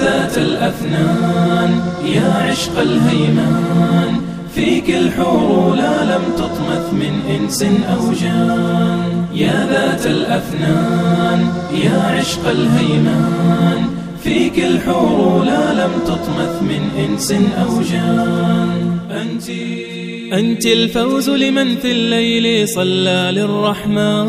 ذات الأفنان يا عشق الهيمان، فيك الحور لا لم تطمث من إنس أو جان. يا ذات الأفنان يا عشق الهيمان، فيك الحور لا لم تطمث من إنس أو جان. أنت الفوز لمن في الليل صلى للرحمن،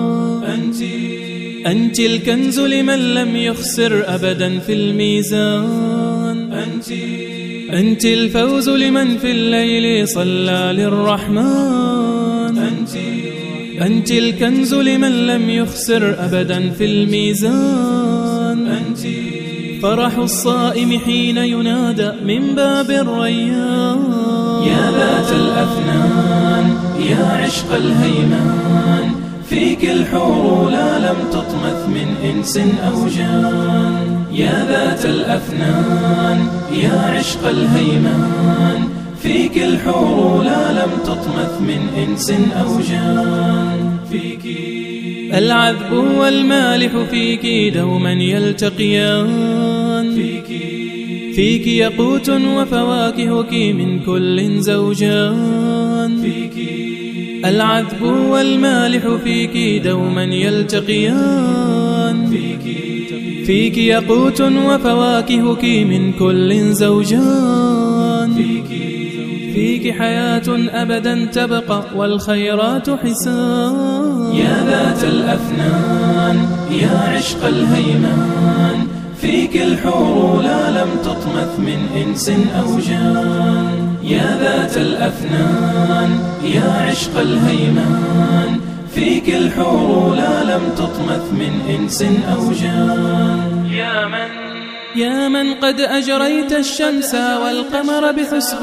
أنت الكنز لمن لم يخسر أبدا في الميزان. أنت الفوز لمن في الليل صلى للرحمن، أنت الكنز لمن لم يخسر أبدا في الميزان. فرح الصائم حين ينادى من باب الريان. يا ذات الأفنان يا عشق الهيمان، فيك الحور لا لم تطمث من إنس أو جان. يا ذات الأفنان يا عشق الهيمان، فيك الحور لا لم تطمث من إنس أو جان. العذب والمالح فيك دوما يلتقيان، فيك يقوت وفواكهك من كل زوجان. العذب والمالح فيك دوما يلتقيان، فيك يقوت وفواكهك من كل زوجان. فيك حياة أبدا تبقى والخيرات حسان. يا ذات الأفنان يا عشق الهيمان، فيك الحور لا لم تطمث من إنس أو جان. يا ذات الأفنان يا عشق الهيمان، فيك الحور لا لم تطمث من إنس أو جان. يا من قد أجريت الشمس والقمر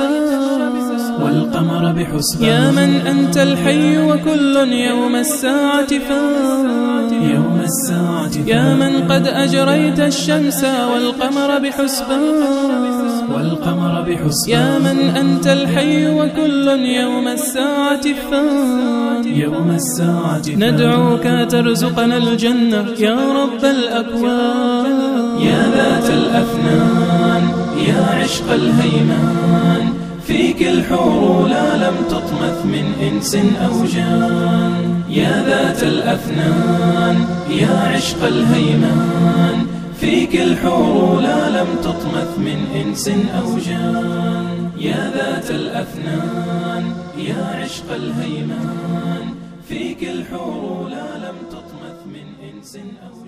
بحسبان، يا من أنت الحي وكل يوم الساعة فان. يا من قد أجريت الشمس والقمر بحسبان، يا من أنت الحي وكل يوم الساعة فان. ندعوك ترزقنا الجنة يا رب الأكوان. يا ذات الأفنان يا عشق الهيمان، فيك الحور لا لم تطمث من إنس أو جان. يا ذات الأفنان يا عشق الهيمان، فيك الحور لا لم تطمث من إنس أو جان. يا ذات الأفنان يا عشق الهيمان، فيك الحور لا لم تطمث من إنس أو